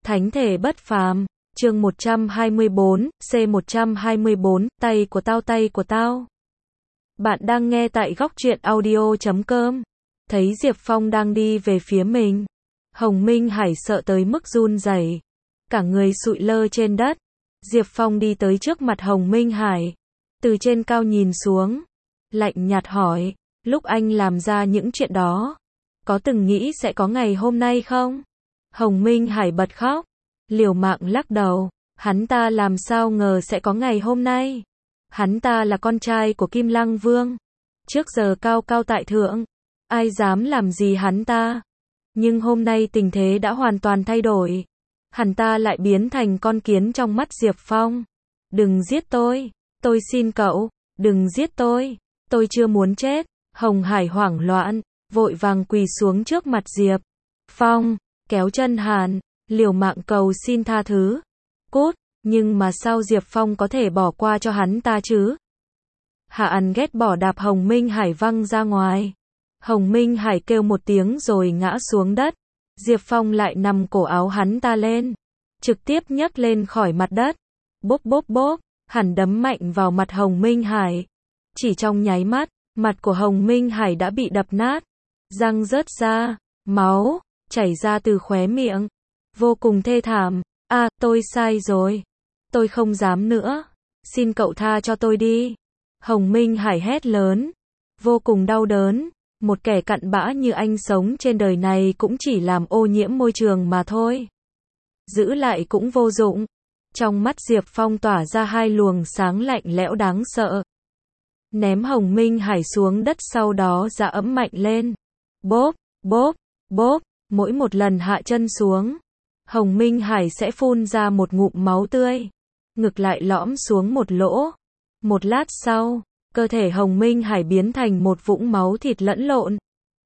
Thánh thể bất phàm, chương 124, C124, tay của tao. Bạn đang nghe tại góc truyện audio.com. Thấy Diệp Phong đang đi về phía mình. Hồng Minh Hải sợ tới mức run rẩy, cả người sụi lơ trên đất. Diệp Phong đi tới trước mặt Hồng Minh Hải, từ trên cao nhìn xuống, lạnh nhạt hỏi, lúc anh làm ra những chuyện đó, có từng nghĩ sẽ có ngày hôm nay không? Hồng Minh Hải bật khóc, liều mạng lắc đầu, hắn ta làm sao ngờ sẽ có ngày hôm nay. Hắn ta là con trai của Kim Lăng Vương, trước giờ cao cao tại thượng, ai dám làm gì hắn ta. Nhưng hôm nay tình thế đã hoàn toàn thay đổi, hắn ta lại biến thành con kiến trong mắt Diệp Phong. Đừng giết tôi xin cậu, đừng giết tôi chưa muốn chết. Hồng Hải hoảng loạn, vội vàng quỳ xuống trước mặt Diệp Phong, kéo chân hắn, liều mạng cầu xin tha thứ. Cút, nhưng mà sao Diệp Phong có thể bỏ qua cho hắn ta chứ? Hạ Ân ghét bỏ đạp Hồng Minh Hải văng ra ngoài. Hồng Minh Hải kêu một tiếng rồi ngã xuống đất. Diệp Phong lại nằm cổ áo hắn ta lên, trực tiếp nhấc lên khỏi mặt đất. Bốp bốp bốp, hắn đấm mạnh vào mặt Hồng Minh Hải. Chỉ trong nháy mắt, mặt của Hồng Minh Hải đã bị đập nát, răng rớt ra, máu chảy ra từ khóe miệng, vô cùng thê thảm. Tôi sai rồi, tôi không dám nữa, xin cậu tha cho tôi đi. Hồng Minh Hải hét lớn, vô cùng đau đớn. Một kẻ cặn bã như anh sống trên đời này cũng chỉ làm ô nhiễm môi trường mà thôi, giữ lại cũng vô dụng. Trong mắt Diệp Phong tỏa ra hai luồng sáng lạnh lẽo đáng sợ, ném Hồng Minh Hải xuống đất, sau đó giã ẫm mạnh lên. Bốp, bốp, bốp, mỗi một lần hạ chân xuống, Hồng Minh Hải sẽ phun ra một ngụm máu tươi, ngực lại lõm xuống một lỗ. Một lát sau, cơ thể Hồng Minh Hải biến thành một vũng máu thịt lẫn lộn.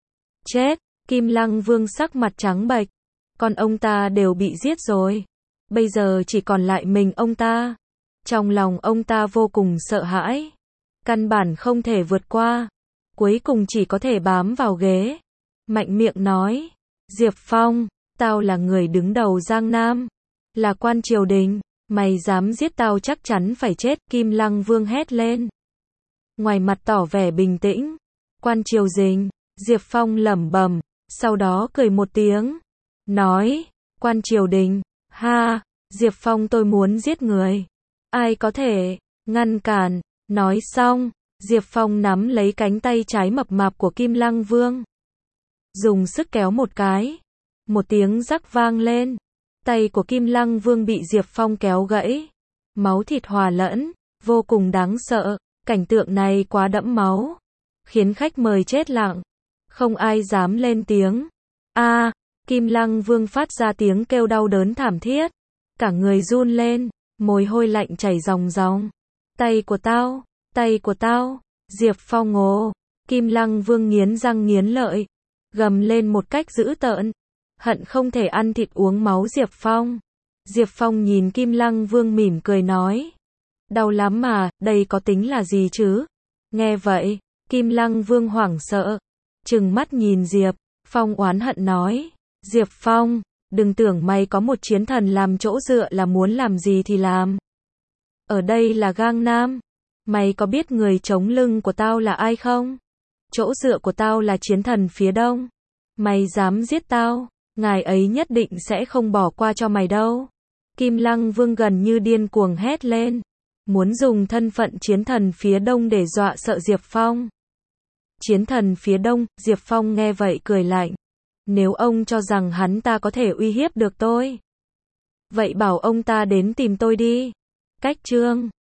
Chết, Kim Lăng Vương sắc mặt trắng bệch, con ông ta đều bị giết rồi, bây giờ chỉ còn lại mình ông ta. Trong lòng ông ta vô cùng sợ hãi, căn bản không thể vượt qua, cuối cùng chỉ có thể bám vào ghế, mạnh miệng nói, Diệp Phong, tao là người đứng đầu Giang Nam, là quan triều đình, mày dám giết tao chắc chắn phải chết. Kim Lăng Vương hét lên, ngoài mặt tỏ vẻ bình tĩnh. Quan triều đình, Diệp Phong lẩm bẩm, sau đó cười một tiếng, nói, quan triều đình, ha, Diệp Phong tôi muốn giết người, ai có thể ngăn cản. Nói xong, Diệp Phong nắm lấy cánh tay trái mập mạp của Kim Lăng Vương, dùng sức kéo một cái, một tiếng rắc vang lên, tay của Kim Lăng Vương bị Diệp Phong kéo gãy, máu thịt hòa lẫn, vô cùng đáng sợ. Cảnh tượng này quá đẫm máu, khiến khách mời chết lặng, không ai dám lên tiếng. Kim Lăng Vương phát ra tiếng kêu đau đớn thảm thiết, cả người run lên, mồ hôi lạnh chảy ròng ròng. Tay của tao, Diệp Phong ồ. Kim Lăng Vương nghiến răng nghiến lợi, gầm lên một cách dữ tợn, hận không thể ăn thịt uống máu Diệp Phong. Diệp Phong nhìn Kim Lăng Vương mỉm cười nói, đau lắm mà, đây có tính là gì chứ? Nghe vậy, Kim Lăng Vương hoảng sợ, trừng mắt nhìn Diệp Phong oán hận nói, Diệp Phong, đừng tưởng mày có một chiến thần làm chỗ dựa là muốn làm gì thì làm. Ở đây là Giang Nam, mày có biết người chống lưng của tao là ai không? Chỗ dựa của tao là chiến thần phía đông. Mày dám giết tao, ngài ấy nhất định sẽ không bỏ qua cho mày đâu. Kim Lăng Vương gần như điên cuồng hét lên, muốn dùng thân phận chiến thần phía đông để dọa sợ Diệp Phong. Chiến thần phía đông, Diệp Phong nghe vậy cười lạnh. Nếu ông cho rằng hắn ta có thể uy hiếp được tôi, vậy bảo ông ta đến tìm tôi đi. Cách chương